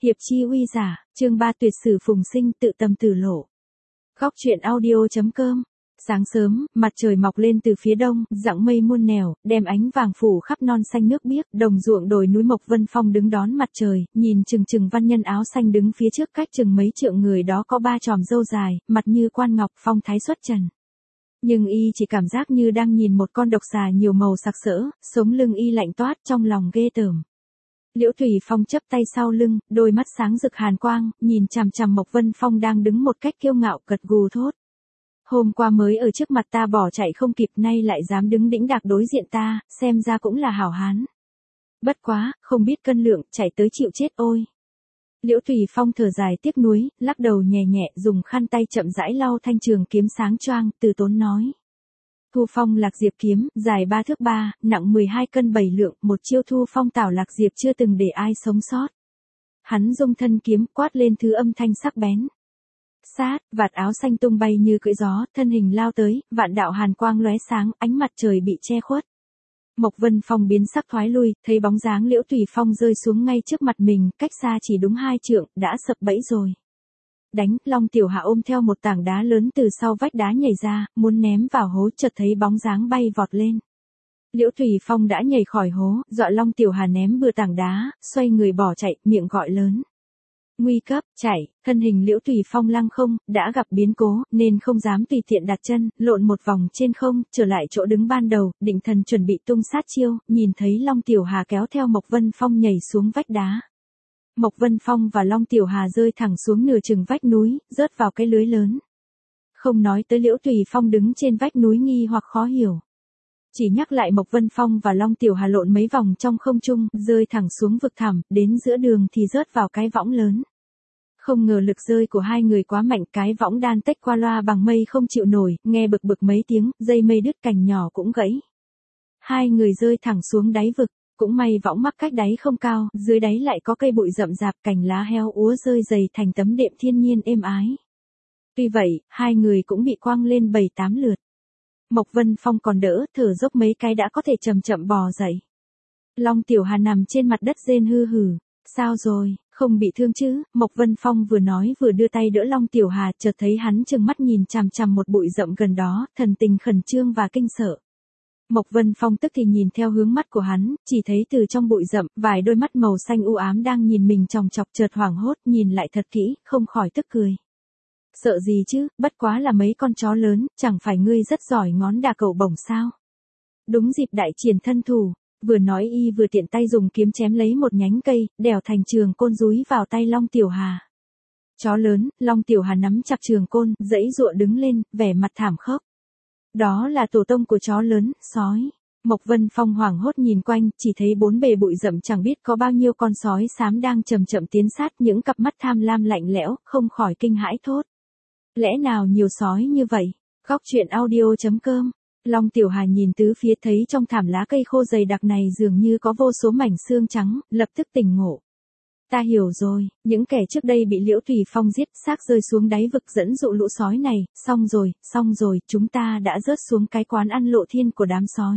Hiệp chi uy giả, chương 3 tuyệt sử phùng sinh tự tâm tử lộ. Góc truyện audio.com. Sáng sớm, mặt trời mọc lên từ phía đông, dặng mây muôn nẻo, đem ánh vàng phủ khắp non xanh nước biếc, đồng ruộng đồi núi Mộc Vân Phong đứng đón mặt trời, nhìn chừng chừng văn nhân áo xanh đứng phía trước cách chừng mấy trượng, người đó có ba chòm râu dài, mặt như quan ngọc, phong thái xuất trần. Nhưng y chỉ cảm giác như đang nhìn một con độc xà nhiều màu sặc sỡ, sống lưng y lạnh toát, trong lòng ghê tởm. Liễu Thủy Phong chấp tay sau lưng, đôi mắt sáng rực hàn quang, nhìn chằm chằm Mộc Vân Phong đang đứng một cách kiêu ngạo, gật gù thốt. Hôm qua mới ở trước mặt ta bỏ chạy không kịp, nay lại dám đứng đĩnh đạc đối diện ta, xem ra cũng là hảo hán. Bất quá, không biết cân lượng, chạy tới chịu chết ôi. Liễu Thủy Phong thở dài tiếc nuối, lắc đầu nhẹ nhẹ, dùng khăn tay chậm rãi lau thanh trường kiếm sáng choang, từ tốn nói. Thu phong lạc diệp kiếm, dài 3 thước 3, nặng 12 cân 7 lượng, một chiêu thu phong tảo lạc diệp chưa từng để ai sống sót. Hắn dung thân kiếm quát lên thứ âm thanh sắc bén. Sát, vạt áo xanh tung bay như cưỡi gió, thân hình lao tới, vạn đạo hàn quang lóe sáng, ánh mặt trời bị che khuất. Mộc Vân Phong biến sắc thoái lui, thấy bóng dáng Liễu Thủy Phong rơi xuống ngay trước mặt mình, cách xa chỉ đúng 2 trượng, đã sập bẫy rồi. Đánh, Long Tiểu Hà ôm theo một tảng đá lớn từ sau vách đá nhảy ra, muốn ném vào hố, chợt thấy bóng dáng bay vọt lên. Liễu Thủy Phong đã nhảy khỏi hố, dọa Long Tiểu Hà ném bừa tảng đá, xoay người bỏ chạy, miệng gọi lớn. Nguy cấp, chạy, thân hình Liễu Thủy Phong lăng không, đã gặp biến cố, nên không dám tùy tiện đặt chân, lộn một vòng trên không, trở lại chỗ đứng ban đầu, định thần chuẩn bị tung sát chiêu, nhìn thấy Long Tiểu Hà kéo theo Mộc Vân Phong nhảy xuống vách đá. Mộc Vân Phong và Long Tiểu Hà rơi thẳng xuống nửa chừng vách núi, rớt vào cái lưới lớn. Không nói tới Liễu Thủy Phong đứng trên vách núi nghi hoặc khó hiểu. Chỉ nhắc lại Mộc Vân Phong và Long Tiểu Hà lộn mấy vòng trong không trung, rơi thẳng xuống vực thẳm, đến giữa đường thì rớt vào cái võng lớn. Không ngờ lực rơi của hai người quá mạnh, cái võng đan tách qua loa bằng mây không chịu nổi, nghe bực bực mấy tiếng, dây mây đứt cành nhỏ cũng gãy. Hai người rơi thẳng xuống đáy vực. Cũng may võng mắc cách đáy không cao, dưới đáy lại có cây bụi rậm rạp, cành lá heo úa rơi dày thành tấm đệm thiên nhiên êm ái. Tuy vậy, hai người cũng bị quăng lên 7-8 lượt. Mộc Vân Phong còn đỡ, thở dốc mấy cái đã có thể chậm chậm bò dậy. Long Tiểu Hà nằm trên mặt đất rên hư hử. Sao rồi, không bị thương chứ? Mộc Vân Phong vừa nói vừa đưa tay đỡ Long Tiểu Hà, chợt thấy hắn trừng mắt nhìn chằm chằm một bụi rậm gần đó, thần tình khẩn trương và kinh sợ. Mộc Vân Phong tức thì nhìn theo hướng mắt của hắn, chỉ thấy từ trong bụi rậm, vài đôi mắt màu xanh u ám đang nhìn mình chòng chọc, chợt hoảng hốt, nhìn lại thật kỹ, không khỏi tức cười. Sợ gì chứ, bất quá là mấy con chó lớn, chẳng phải ngươi rất giỏi ngón đà cẩu bổng sao? Đúng dịp đại triển thân thủ, vừa nói y vừa tiện tay dùng kiếm chém lấy một nhánh cây, đèo thành trường côn dúi vào tay Long Tiểu Hà. Chó lớn, Long Tiểu Hà nắm chặt trường côn, giãy giụa đứng lên, vẻ mặt thảm khốc. Đó là tổ tông của chó lớn, sói. Mộc Vân Phong hoảng hốt nhìn quanh, chỉ thấy bốn bề bụi rậm chẳng biết có bao nhiêu con sói xám đang chậm chậm tiến sát, những cặp mắt tham lam lạnh lẽo, không khỏi kinh hãi thốt. Lẽ nào nhiều sói như vậy? Góc truyện audio.com. Long Tiểu Hà nhìn tứ phía thấy trong thảm lá cây khô dày đặc này dường như có vô số mảnh xương trắng, lập tức tỉnh ngộ. Ta hiểu rồi, những kẻ trước đây bị Liễu Thủy Phong giết, xác rơi xuống đáy vực dẫn dụ lũ sói này, xong rồi, chúng ta đã rớt xuống cái quán ăn lộ thiên của đám sói.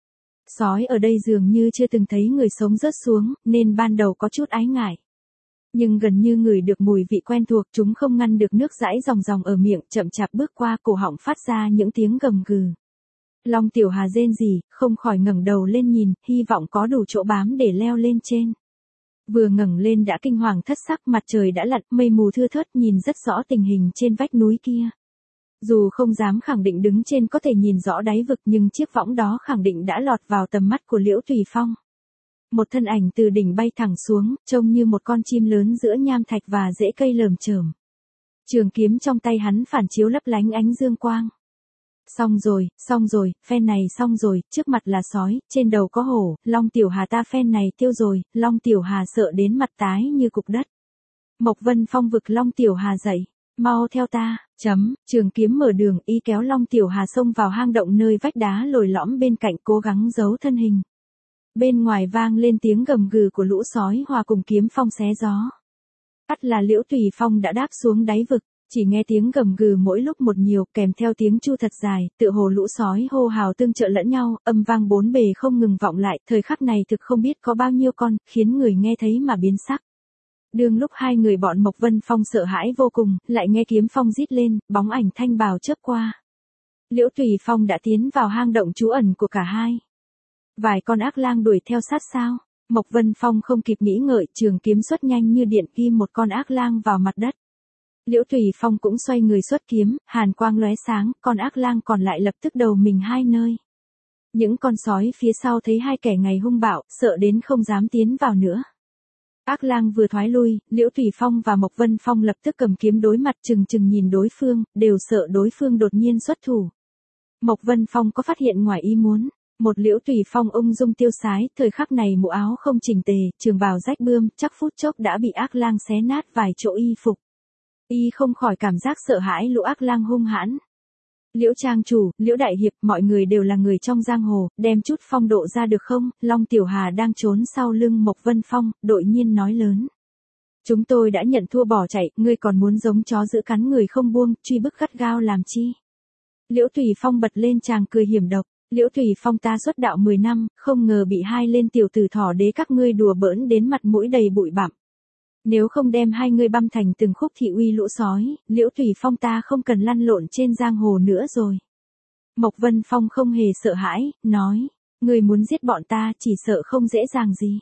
Sói ở đây dường như chưa từng thấy người sống rớt xuống, nên ban đầu có chút ái ngại. Nhưng gần như ngửi được mùi vị quen thuộc, chúng không ngăn được nước dãi ròng ròng ở miệng, chậm chạp bước qua cổ họng phát ra những tiếng gầm gừ. Long Tiểu Hà rên rỉ, không khỏi ngẩng đầu lên nhìn, hy vọng có đủ chỗ bám để leo lên trên. Vừa ngẩng lên đã kinh hoàng thất sắc, mặt trời đã lặn, mây mù thưa thớt, nhìn rất rõ tình hình trên vách núi kia. Dù không dám khẳng định đứng trên có thể nhìn rõ đáy vực, nhưng chiếc võng đó khẳng định đã lọt vào tầm mắt của Liễu Thủy Phong. Một thân ảnh từ đỉnh bay thẳng xuống, trông như một con chim lớn giữa nham thạch và rễ cây lởm chởm. Trường kiếm trong tay hắn phản chiếu lấp lánh ánh dương quang. Xong rồi, phen này xong rồi, trước mặt là sói, trên đầu có hổ, Long Tiểu Hà ta phen này tiêu rồi, Long Tiểu Hà sợ đến mặt tái như cục đất. Mộc Vân Phong vực Long Tiểu Hà dậy, mau theo ta, trường kiếm mở đường, y kéo Long Tiểu Hà xông vào hang động nơi vách đá lồi lõm bên cạnh, cố gắng giấu thân hình. Bên ngoài vang lên tiếng gầm gừ của lũ sói hòa cùng kiếm phong xé gió. Ắt là Liễu Thủy Phong đã đáp xuống đáy vực. Chỉ nghe tiếng gầm gừ mỗi lúc một nhiều, kèm theo tiếng chu thật dài, tựa hồ lũ sói hô hào tương trợ lẫn nhau, âm vang bốn bề không ngừng vọng lại, thời khắc này thực không biết có bao nhiêu con, khiến người nghe thấy mà biến sắc. Đương lúc hai người bọn Mộc Vân Phong sợ hãi vô cùng, lại nghe kiếm phong rít lên, bóng ảnh thanh bào chớp qua. Liễu Tùy Phong đã tiến vào hang động trú ẩn của cả hai. Vài con ác lang đuổi theo sát sao. Mộc Vân Phong không kịp nghĩ ngợi, trường kiếm xuất nhanh như điện ghim một con ác lang vào mặt đất. Liễu Tùy Phong cũng xoay người xuất kiếm, hàn quang lóe sáng, con ác lang còn lại lập tức đầu mình hai nơi. Những con sói phía sau thấy hai kẻ ngày hung bạo, sợ đến không dám tiến vào nữa. Ác lang vừa thoái lui, Liễu Tùy Phong và Mộc Vân Phong lập tức cầm kiếm đối mặt chừng chừng nhìn đối phương, đều sợ đối phương đột nhiên xuất thủ. Mộc Vân Phong có phát hiện ngoài ý muốn. Một Liễu Tùy Phong ung dung tiêu sái, thời khắc này mũ áo không chỉnh tề, trường bào rách bươm, chắc phút chốc đã bị ác lang xé nát vài chỗ y phục. Y không khỏi cảm giác sợ hãi lũ ác lang hung hãn. Liễu Trang chủ, Liễu Đại Hiệp, mọi người đều là người trong giang hồ, đem chút phong độ ra được không? Long Tiểu Hà đang trốn sau lưng Mộc Vân Phong, đột nhiên nói lớn. Chúng tôi đã nhận thua bỏ chạy, ngươi còn muốn giống chó giữ cắn người không buông, truy bức gắt gao làm chi? Liễu Tùy Phong bật lên tràng cười hiểm độc. Liễu Tùy Phong ta xuất đạo 10 năm, không ngờ bị hai lên tiểu tử thỏ đế các ngươi đùa bỡn đến mặt mũi đầy bụi bặm. Nếu không đem hai ngươi băm thành từng khúc thị uy lũ sói, Liễu Tùy Phong ta không cần lăn lộn trên giang hồ nữa rồi. Mộc Vân Phong không hề sợ hãi, nói, ngươi muốn giết bọn ta chỉ sợ không dễ dàng gì.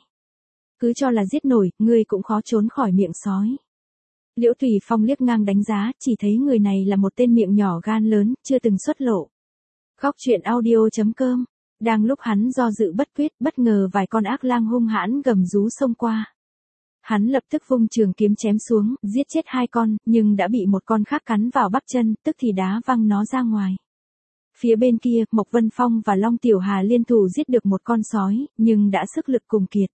Cứ cho là giết nổi, ngươi cũng khó trốn khỏi miệng sói. Liễu Tùy Phong liếc ngang đánh giá, chỉ thấy người này là một tên miệng nhỏ gan lớn, chưa từng xuất lộ. Góc truyện audio.com. Đang lúc hắn do dự bất quyết, bất ngờ vài con ác lang hung hãn gầm rú xông qua. Hắn lập tức vung trường kiếm chém xuống, giết chết hai con, nhưng đã bị một con khác cắn vào bắp chân, tức thì đá văng nó ra ngoài. Phía bên kia, Mộc Vân Phong và Long Tiểu Hà liên thủ giết được một con sói, nhưng đã sức lực cùng kiệt.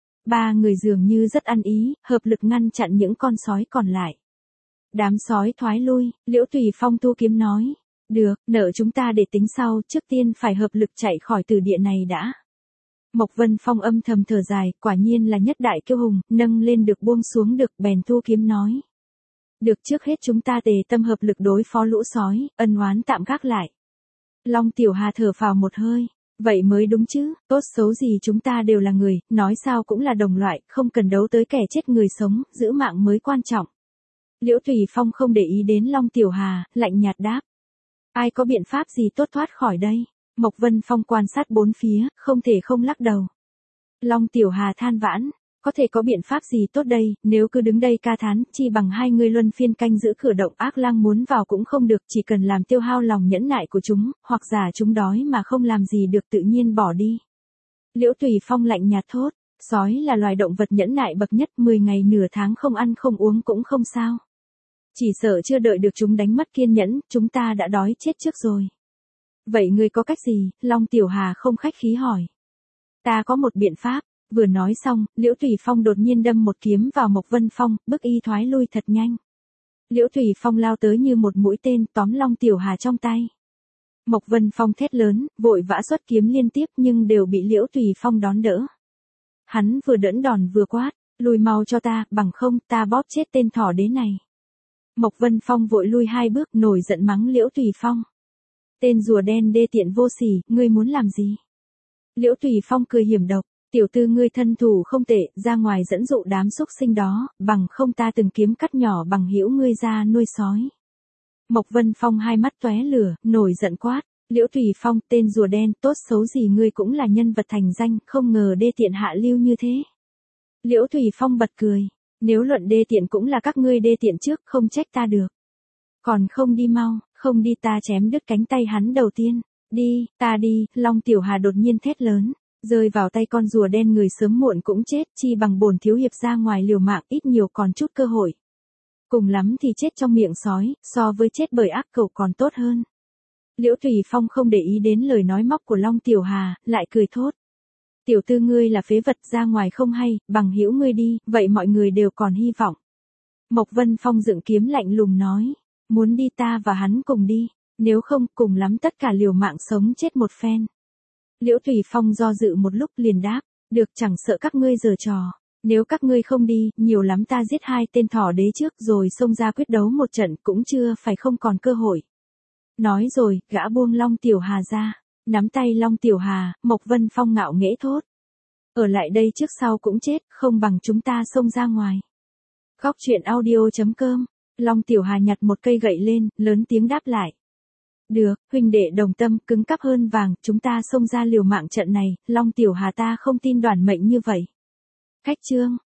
Ba người dường như rất ăn ý, hợp lực ngăn chặn những con sói còn lại. Đám sói thoái lui, Liễu Tùy Phong thu kiếm nói. Được, nợ chúng ta để tính sau, trước tiên phải hợp lực chạy khỏi từ địa này đã. Mộc Vân Phong âm thầm thở dài, quả nhiên là nhất đại kiêu hùng, nâng lên được buông xuống được, bèn thu kiếm nói. Được, trước hết chúng ta tề tâm hợp lực đối phó lũ sói, ân oán tạm gác lại. Long Tiểu Hà thở phào một hơi, vậy mới đúng chứ, tốt xấu gì chúng ta đều là người, nói sao cũng là đồng loại, không cần đấu tới kẻ chết người sống, giữ mạng mới quan trọng. Liễu Tùy Phong không để ý đến Long Tiểu Hà, lạnh nhạt đáp. Ai có biện pháp gì tốt thoát khỏi đây? Mộc Vân Phong quan sát bốn phía, không thể không lắc đầu. Long Tiểu Hà than vãn, có thể có biện pháp gì tốt đây, nếu cứ đứng đây ca thán, chi bằng hai người luân phiên canh giữ cửa động, ác lang muốn vào cũng không được, chỉ cần làm tiêu hao lòng nhẫn nại của chúng, hoặc giả chúng đói mà không làm gì được tự nhiên bỏ đi. Liễu Tùy Phong lạnh nhạt thốt, sói là loài động vật nhẫn nại bậc nhất, 10 ngày nửa tháng không ăn không uống cũng không sao. Chỉ sợ chưa đợi được chúng đánh mất kiên nhẫn, chúng ta đã đói chết trước rồi. Vậy ngươi có cách gì? Long Tiểu Hà không khách khí hỏi. Ta có một biện pháp. Vừa nói xong, Liễu Tùy Phong đột nhiên đâm một kiếm vào Mộc Vân Phong, bức y thoái lui thật nhanh. Liễu Tùy Phong lao tới như một mũi tên, tóm Long Tiểu Hà trong tay. Mộc Vân Phong thét lớn, vội vã xuất kiếm liên tiếp nhưng đều bị Liễu Tùy Phong đón đỡ. Hắn vừa đỡ đòn vừa quát, lùi mau cho ta, bằng không ta bóp chết tên thỏ đế này. Mộc Vân Phong vội lui hai bước, nổi giận mắng Liễu Tùy Phong. Tên rùa đen đê tiện vô sỉ, ngươi muốn làm gì? Liễu Tùy Phong cười hiểm độc, tiểu tư ngươi thân thủ không tệ, ra ngoài dẫn dụ đám xúc sinh đó, bằng không ta từng kiếm cắt nhỏ bằng hữu ngươi ra nuôi sói. Mộc Vân Phong hai mắt tóe lửa, nổi giận quát, Liễu Tùy Phong, tên rùa đen, tốt xấu gì ngươi cũng là nhân vật thành danh, không ngờ đê tiện hạ lưu như thế. Liễu Tùy Phong bật cười, nếu luận đê tiện cũng là các ngươi đê tiện trước, không trách ta được. Còn không đi mau, không đi ta chém đứt cánh tay hắn đầu tiên. Đi, ta đi, Long Tiểu Hà đột nhiên thét lớn, rơi vào tay con rùa đen người sớm muộn cũng chết, chi bằng bổn thiếu hiệp ra ngoài liều mạng, ít nhiều còn chút cơ hội. Cùng lắm thì chết trong miệng sói, so với chết bởi ác cẩu còn tốt hơn. Liễu Tùy Phong không để ý đến lời nói móc của Long Tiểu Hà, lại cười thốt. Tiểu tư ngươi là phế vật, ra ngoài không hay, bằng hữu ngươi đi, vậy mọi người đều còn hy vọng. Mộc Vân Phong dựng kiếm lạnh lùng nói, muốn đi ta và hắn cùng đi, nếu không cùng lắm tất cả liều mạng sống chết một phen. Liễu Tùy Phong do dự một lúc liền đáp, được, chẳng sợ các ngươi giở trò, nếu các ngươi không đi, nhiều lắm ta giết hai tên thỏ đế trước rồi xông ra quyết đấu một trận cũng chưa phải không còn cơ hội. Nói rồi, gã buông Long Tiểu Hà ra, nắm tay Long Tiểu Hà, Mộc Vân Phong ngạo nghễ thốt. Ở lại đây trước sau cũng chết, không bằng chúng ta xông ra ngoài. Góc chuyện audio.com. Long Tiểu Hà nhặt một cây gậy lên, lớn tiếng đáp lại. Được, huynh đệ đồng tâm, cứng cáp hơn vàng, chúng ta xông ra liều mạng trận này, Long Tiểu Hà ta không tin đoản mệnh như vậy. Khách chương.